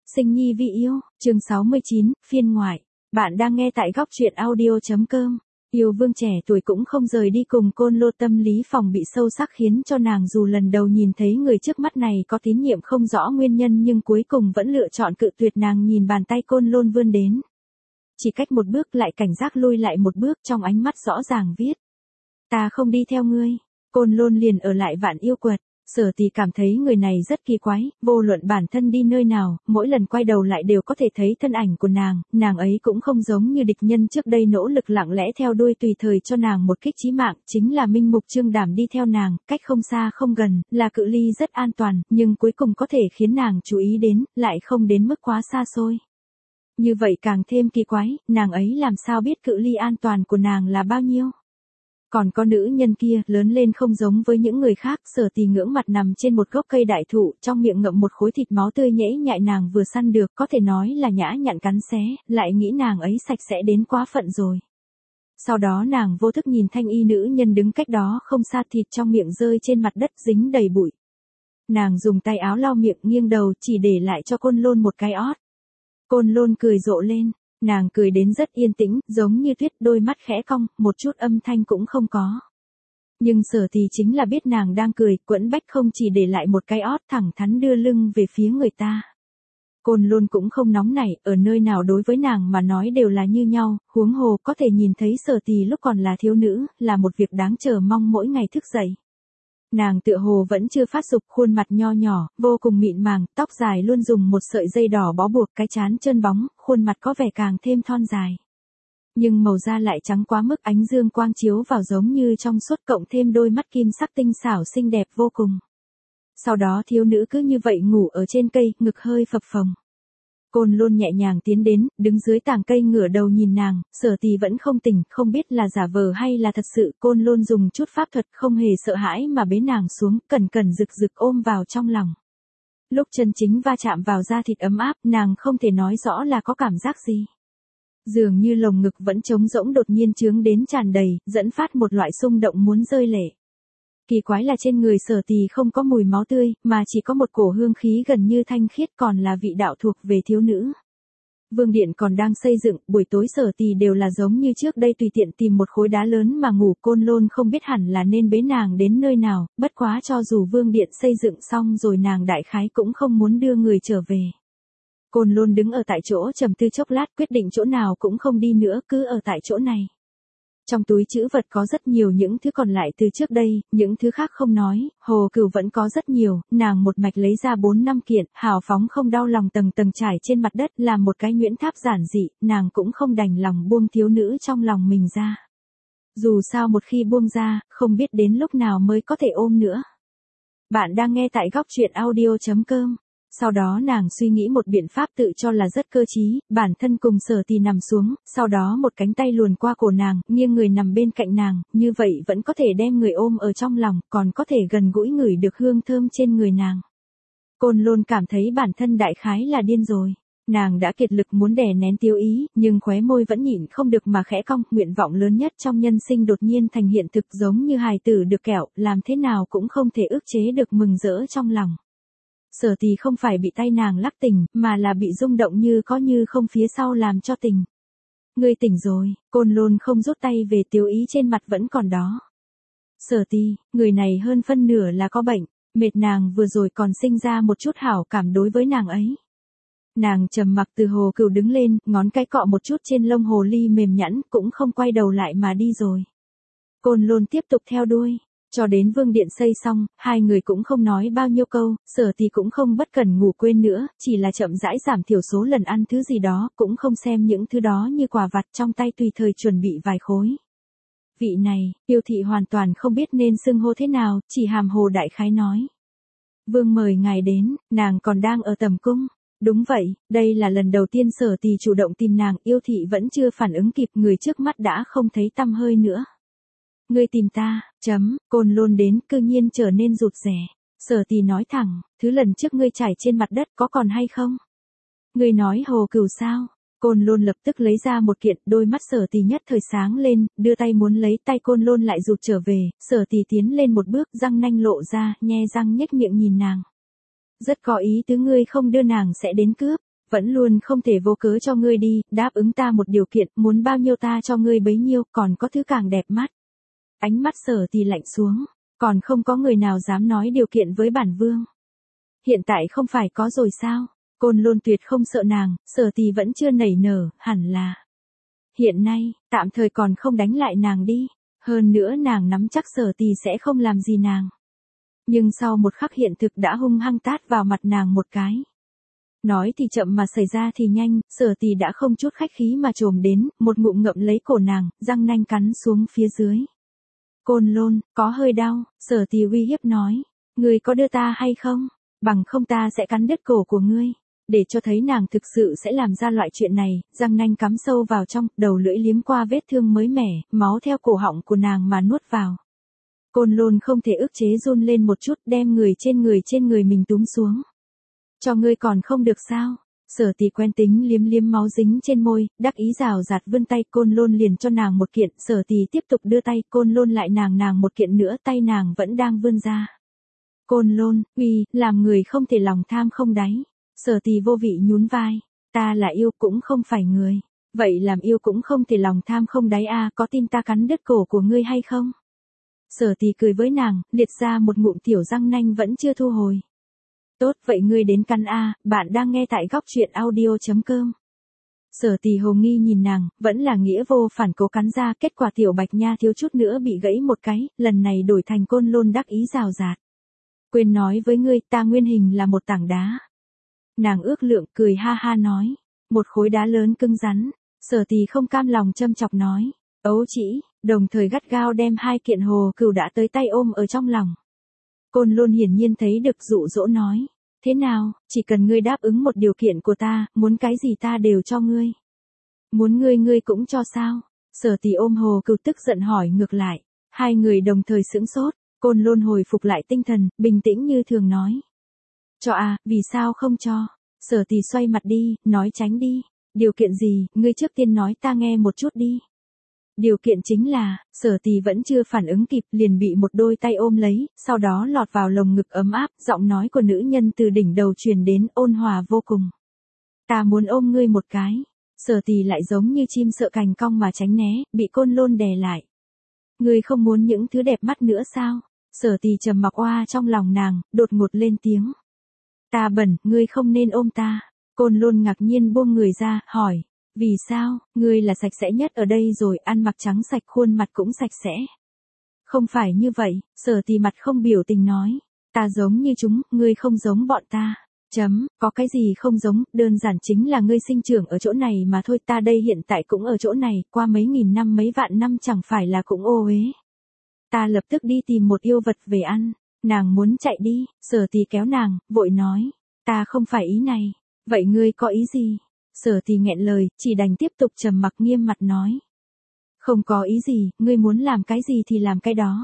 Sinh nhi vị yêu, chương 69, phiên ngoại. Bạn đang nghe tại góc truyện audio.com. Yêu vương trẻ tuổi cũng không rời đi cùng Côn Lôn, tâm lý phòng bị sâu sắc khiến cho nàng dù lần đầu nhìn thấy người trước mắt này có tín nhiệm không rõ nguyên nhân nhưng cuối cùng vẫn lựa chọn cự tuyệt. Nàng nhìn bàn tay Côn Lôn vươn đến. Chỉ cách một bước lại cảnh giác lui lại một bước, trong ánh mắt rõ ràng viết. Ta không đi theo ngươi. Côn Lôn liền ở lại Vạn Yêu Quật. Sở Tì cảm thấy người này rất kỳ quái, vô luận bản thân đi nơi nào, mỗi lần quay đầu lại đều có thể thấy thân ảnh của nàng ấy cũng không giống như địch nhân trước đây nỗ lực lặng lẽ theo đuôi tùy thời cho nàng một kích chí mạng, chính là minh mục trương đảm đi theo nàng, cách không xa không gần, là cự ly rất an toàn, nhưng cuối cùng có thể khiến nàng chú ý đến, lại không đến mức quá xa xôi. Như vậy càng thêm kỳ quái, nàng ấy làm sao biết cự ly an toàn của nàng là bao nhiêu? Còn có nữ nhân kia, lớn lên không giống với những người khác, Sở Tì ngưỡng mặt nằm trên một gốc cây đại thụ, trong miệng ngậm một khối thịt máu tươi nhễ nhại nàng vừa săn được, có thể nói là nhã nhặn cắn xé, lại nghĩ nàng ấy sạch sẽ đến quá phận rồi. Sau đó nàng vô thức nhìn thanh y nữ nhân đứng cách đó không xa, thịt trong miệng rơi trên mặt đất dính đầy bụi. Nàng dùng tay áo lau miệng, nghiêng đầu, chỉ để lại cho Côn Lôn một cái ót. Côn Lôn cười rộ lên. Nàng cười đến rất yên tĩnh, giống như tuyết, đôi mắt khẽ cong, một chút âm thanh cũng không có. Nhưng Sở Tì chính là biết nàng đang cười, quẫn bách không chỉ để lại một cái ót, thẳng thắn đưa lưng về phía người ta. Côn Lôn cũng không nóng nảy, ở nơi nào đối với nàng mà nói đều là như nhau, huống hồ có thể nhìn thấy Sở Tì lúc còn là thiếu nữ, là một việc đáng chờ mong mỗi ngày thức dậy. Nàng tựa hồ vẫn chưa phát dục, khuôn mặt nho nhỏ, vô cùng mịn màng, tóc dài luôn dùng một sợi dây đỏ bó buộc, cái trán trơn bóng, khuôn mặt có vẻ càng thêm thon dài. Nhưng màu da lại trắng quá mức, ánh dương quang chiếu vào giống như trong suốt, cộng thêm đôi mắt kim sắc tinh xảo xinh đẹp vô cùng. Sau đó thiếu nữ cứ như vậy ngủ ở trên cây, ngực hơi phập phồng. Côn Lôn nhẹ nhàng tiến đến, đứng dưới tàng cây ngửa đầu nhìn nàng, Sở Tì vẫn không tỉnh, không biết là giả vờ hay là thật sự. Côn Lôn dùng chút pháp thuật không hề sợ hãi mà bế nàng xuống, cẩn cẩn rực rực ôm vào trong lòng. Lúc chân chính va chạm vào da thịt ấm áp, nàng không thể nói rõ là có cảm giác gì. Dường như lồng ngực vẫn trống rỗng đột nhiên trướng đến tràn đầy, dẫn phát một loại xung động muốn rơi lệ. Kỳ quái là trên người Sở Tì không có mùi máu tươi, mà chỉ có một cổ hương khí gần như thanh khiết, còn là vị đạo thuộc về thiếu nữ. Vương điện còn đang xây dựng, buổi tối Sở Tì đều là giống như trước đây tùy tiện tìm một khối đá lớn mà ngủ. Côn Lôn không biết hẳn là nên bế nàng đến nơi nào, bất quá cho dù vương điện xây dựng xong rồi nàng đại khái cũng không muốn đưa người trở về. Côn Lôn đứng ở tại chỗ trầm tư chốc lát, quyết định chỗ nào cũng không đi nữa, cứ ở tại chỗ này. Trong túi trữ vật có rất nhiều những thứ còn lại từ trước đây, những thứ khác không nói, Hồ Cửu vẫn có rất nhiều, nàng một mạch lấy ra 4-5 kiện, hào phóng không đau lòng tầng tầng trải trên mặt đất, làm một cái nhuyễn tháp giản dị, nàng cũng không đành lòng buông thiếu nữ trong lòng mình ra. Dù sao một khi buông ra, không biết đến lúc nào mới có thể ôm nữa. Bạn đang nghe tại góc truyện audio.com. Sau đó nàng suy nghĩ một biện pháp tự cho là rất cơ trí, bản thân cùng Sở Tì nằm xuống, sau đó một cánh tay luồn qua cổ nàng, nghiêng người nằm bên cạnh nàng, như vậy vẫn có thể đem người ôm ở trong lòng, còn có thể gần gũi ngửi được hương thơm trên người nàng. Côn Lôn cảm thấy bản thân đại khái là điên rồi. Nàng đã kiệt lực muốn đè nén tiêu ý, nhưng khóe môi vẫn nhịn không được mà khẽ cong, nguyện vọng lớn nhất trong nhân sinh đột nhiên thành hiện thực, giống như hài tử được kẹo, làm thế nào cũng không thể ức chế được mừng rỡ trong lòng. Sở Tì không phải bị tay nàng lắc tỉnh, mà là bị rung động như có như không phía sau làm cho tỉnh. Ngươi tỉnh rồi. Côn Lôn không rút tay về, tiêu ý trên mặt vẫn còn đó. Sở Tì, người này hơn phân nửa là có bệnh, mệt. Nàng vừa rồi còn sinh ra một chút hảo cảm đối với nàng ấy. Nàng trầm mặc từ Hồ Cửu đứng lên, ngón cái cọ một chút trên lông hồ ly mềm nhẵn, cũng không quay đầu lại mà đi rồi. Côn Lôn tiếp tục theo đuôi. Cho đến vương điện xây xong, hai người cũng không nói bao nhiêu câu, Sở Tì cũng không bất cần ngủ quên nữa, chỉ là chậm rãi giảm thiểu số lần ăn thứ gì đó, cũng không xem những thứ đó như quà vặt, trong tay tùy thời chuẩn bị vài khối. Vị này, Yêu thị hoàn toàn không biết nên xưng hô thế nào, chỉ hàm hồ đại khái nói. Vương mời ngài đến, nàng còn đang ở tầm cung. Đúng vậy, đây là lần đầu tiên Sở Tì chủ động tìm nàng, Yêu thị vẫn chưa phản ứng kịp, người trước mắt đã không thấy tăm hơi nữa. Ngươi tìm ta, Côn Lôn đến, cư nhiên trở nên rụt rè. Sở Tì nói thẳng, thứ lần trước ngươi trải trên mặt đất có còn hay không? Ngươi nói Hồ Cửu sao? Côn Lôn lập tức lấy ra một kiện, đôi mắt Sở Tì nhất thời sáng lên, đưa tay muốn lấy, tay Côn Lôn lại rụt trở về, Sở Tì tiến lên một bước, răng nanh lộ ra, nhe răng nhếch miệng nhìn nàng. Rất có ý tứ, ngươi không đưa nàng sẽ đến cướp. Vẫn luôn không thể vô cớ cho ngươi đi, đáp ứng ta một điều kiện, muốn bao nhiêu ta cho ngươi bấy nhiêu, còn có thứ càng đẹp mắt. Ánh mắt Sở Tỷ lạnh xuống, còn không có người nào dám nói điều kiện với bản vương. Hiện tại không phải có rồi sao? Côn Lôn tuyệt không sợ nàng, Sở Tỷ vẫn chưa nảy nở, hẳn là. Hiện nay, tạm thời còn không đánh lại nàng đi, hơn nữa nàng nắm chắc Sở Tỷ sẽ không làm gì nàng. Nhưng sau một khắc hiện thực đã hung hăng tát vào mặt nàng một cái. Nói thì chậm mà xảy ra thì nhanh, Sở Tỷ đã không chút khách khí mà trồm đến, một ngụm ngậm lấy cổ nàng, răng nanh cắn xuống phía dưới. Côn Lôn, có hơi đau, Sở Tỷ uy hiếp nói, ngươi có đưa ta hay không? Bằng không ta sẽ cắn đứt cổ của ngươi. Để cho thấy nàng thực sự sẽ làm ra loại chuyện này, răng nanh cắm sâu vào trong, đầu lưỡi liếm qua vết thương mới mẻ, máu theo cổ họng của nàng mà nuốt vào. Côn Lôn không thể ức chế run lên một chút, đem người trên người mình túm xuống. Cho ngươi còn không được sao? Sở Tỷ quen tính liếm liếm máu dính trên môi, đắc ý rào rạt vươn tay, Côn Lôn liền cho nàng một kiện, Sở Tỷ tiếp tục đưa tay, Côn Lôn lại nàng một kiện nữa, tay nàng vẫn đang vươn ra. Côn Lôn, uy, làm người không thể lòng tham không đáy. Sở Tỷ vô vị nhún vai, ta là yêu cũng không phải người. Vậy làm yêu cũng không thể lòng tham không đáy a, có tin ta cắn đứt cổ của ngươi hay không? Sở Tỷ cười với nàng, liệt ra một ngụm tiểu răng nanh vẫn chưa thu hồi. Tốt, vậy ngươi đến căn a, bạn đang nghe tại góc truyện audio.com. Sở Tỷ hồ nghi nhìn nàng, vẫn là nghĩa vô phản cố cắn ra, kết quả tiểu Bạch Nha thiếu chút nữa bị gãy một cái, lần này đổi thành Côn Lôn đắc ý rào rạt. Quên nói với ngươi, ta nguyên hình là một tảng đá. Nàng ước lượng, cười ha ha nói, một khối đá lớn cứng rắn. Sở Tỷ không cam lòng châm chọc nói, ấu trĩ, đồng thời gắt gao đem hai kiện hồ cừu đã tới tay ôm ở trong lòng. Côn Lôn hiển nhiên thấy được dụ dỗ nói, thế nào, chỉ cần ngươi đáp ứng một điều kiện của ta, muốn cái gì ta đều cho ngươi. Muốn ngươi cũng cho sao? Sở Tỷ ôm hồ cừu tức giận hỏi ngược lại, hai người đồng thời sững sốt, Côn Lôn hồi phục lại tinh thần, bình tĩnh như thường nói. Cho à, vì sao không cho? Sở Tỷ xoay mặt đi, nói tránh đi. Điều kiện gì, ngươi trước tiên nói ta nghe một chút đi. Điều kiện chính là, Sở Tỷ vẫn chưa phản ứng kịp liền bị một đôi tay ôm lấy, sau đó lọt vào lồng ngực ấm áp, giọng nói của nữ nhân từ đỉnh đầu truyền đến ôn hòa vô cùng. Ta muốn ôm ngươi một cái. Sở Tỷ lại giống như chim sợ cành cong mà tránh né, bị Côn Lôn đè lại. Ngươi không muốn những thứ đẹp mắt nữa sao? Sở Tỷ trầm mặc oa trong lòng nàng, đột ngột lên tiếng. Ta bẩn, ngươi không nên ôm ta. Côn Lôn ngạc nhiên buông người ra, hỏi. Vì sao, ngươi là sạch sẽ nhất ở đây rồi, ăn mặc trắng sạch khuôn mặt cũng sạch sẽ. Không phải như vậy, Sở Tỷ mặt không biểu tình nói. Ta giống như chúng, ngươi không giống bọn ta. Có cái gì không giống, đơn giản chính là ngươi sinh trưởng ở chỗ này mà thôi, ta đây hiện tại cũng ở chỗ này, qua mấy nghìn năm mấy vạn năm chẳng phải là cũng ô uế. Ta lập tức đi tìm một yêu vật về ăn. Nàng muốn chạy đi, Sở Tỷ kéo nàng, vội nói. Ta không phải ý này. Vậy ngươi có ý gì? Sở Tỷ nghẹn lời, chỉ đành tiếp tục trầm mặc nghiêm mặt nói. Không có ý gì, ngươi muốn làm cái gì thì làm cái đó.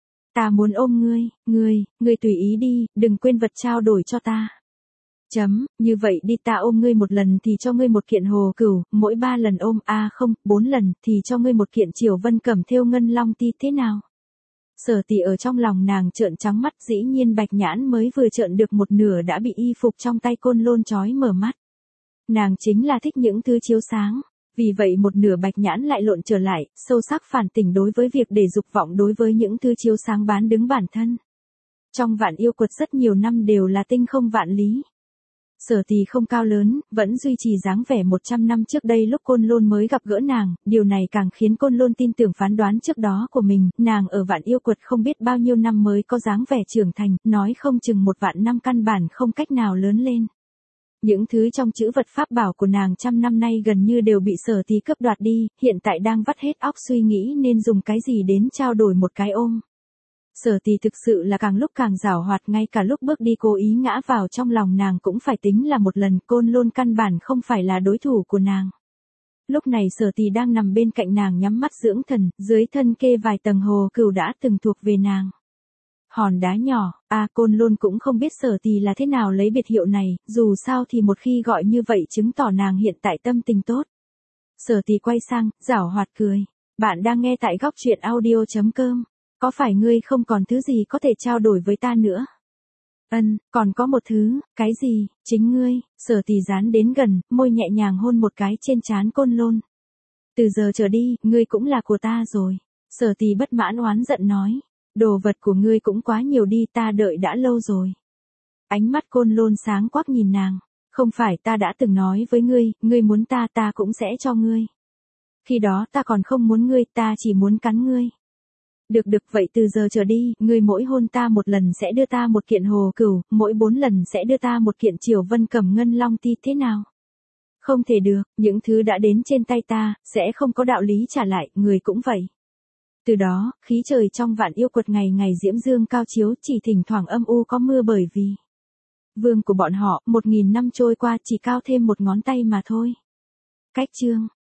Ta muốn ôm ngươi tùy ý đi, đừng quên vật trao đổi cho ta. Như vậy đi, ta ôm ngươi một lần thì cho ngươi một kiện hồ cừu, mỗi 3 lần ôm, không, 4 lần thì cho ngươi một kiện Triều Vân cẩm thêu ngân long ti, thế nào? Sở Tỷ ở trong lòng nàng trợn trắng mắt, dĩ nhiên Bạch Nhãn mới vừa trợn được một nửa đã bị y phục trong tay Côn Lôn chói mở mắt. Nàng chính là thích những thứ chiếu sáng, vì vậy một nửa Bạch Nhãn lại lộn trở lại, sâu sắc phản tỉnh đối với việc để dục vọng đối với những thứ chiếu sáng bán đứng bản thân. Trong Vạn Yêu Quật rất nhiều năm đều là tinh không vạn lý. Sở Tỷ không cao lớn, vẫn duy trì dáng vẻ 100 năm trước đây lúc Côn Lôn mới gặp gỡ nàng, điều này càng khiến Côn Lôn tin tưởng phán đoán trước đó của mình, nàng ở Vạn Yêu Quật không biết bao nhiêu năm mới có dáng vẻ trưởng thành, nói không chừng 1 vạn năm căn bản không cách nào lớn lên. Những thứ trong chữ vật pháp bảo của nàng trăm năm nay gần như đều bị Sở Tỷ cướp đoạt đi, hiện tại đang vắt hết óc suy nghĩ nên dùng cái gì đến trao đổi một cái ôm. Sở Tỷ thực sự là càng lúc càng giảo hoạt, ngay cả lúc bước đi cố ý ngã vào trong lòng nàng cũng phải tính là một lần, Côn Lôn căn bản không phải là đối thủ của nàng. Lúc này Sở Tỷ đang nằm bên cạnh nàng nhắm mắt dưỡng thần, dưới thân kê vài tầng hồ cừu đã từng thuộc về nàng. Hòn đá nhỏ, Côn Lôn cũng không biết Sở Tỷ là thế nào lấy biệt hiệu này, dù sao thì một khi gọi như vậy chứng tỏ nàng hiện tại tâm tình tốt. Sở Tỷ quay sang, giảo hoạt cười. Bạn đang nghe tại góc truyện audio.com. Có phải ngươi không còn thứ gì có thể trao đổi với ta nữa? Còn có một thứ, cái gì, chính ngươi, Sở Tỷ dán đến gần, môi nhẹ nhàng hôn một cái trên trán Côn Lôn. Từ giờ trở đi, ngươi cũng là của ta rồi. Sở Tỷ bất mãn oán giận nói, đồ vật của ngươi cũng quá nhiều đi, ta đợi đã lâu rồi. Ánh mắt Côn Lôn sáng quắc nhìn nàng, không phải ta đã từng nói với ngươi, ngươi muốn ta ta cũng sẽ cho ngươi. Khi đó ta còn không muốn ngươi, ta chỉ muốn cắn ngươi. Được vậy từ giờ trở đi, ngươi mỗi hôn ta một lần sẽ đưa ta một kiện hồ cửu, mỗi 4 lần sẽ đưa ta một kiện Triều Vân Cầm Ngân Long Ti, thế nào? Không thể được, những thứ đã đến trên tay ta, sẽ không có đạo lý trả lại, người cũng vậy. Từ đó, khí trời trong Vạn Yêu Quật ngày ngày diễm dương cao chiếu, chỉ thỉnh thoảng âm u có mưa bởi vì vương của bọn họ, 1000 năm trôi qua chỉ cao thêm một ngón tay mà thôi. Cách chương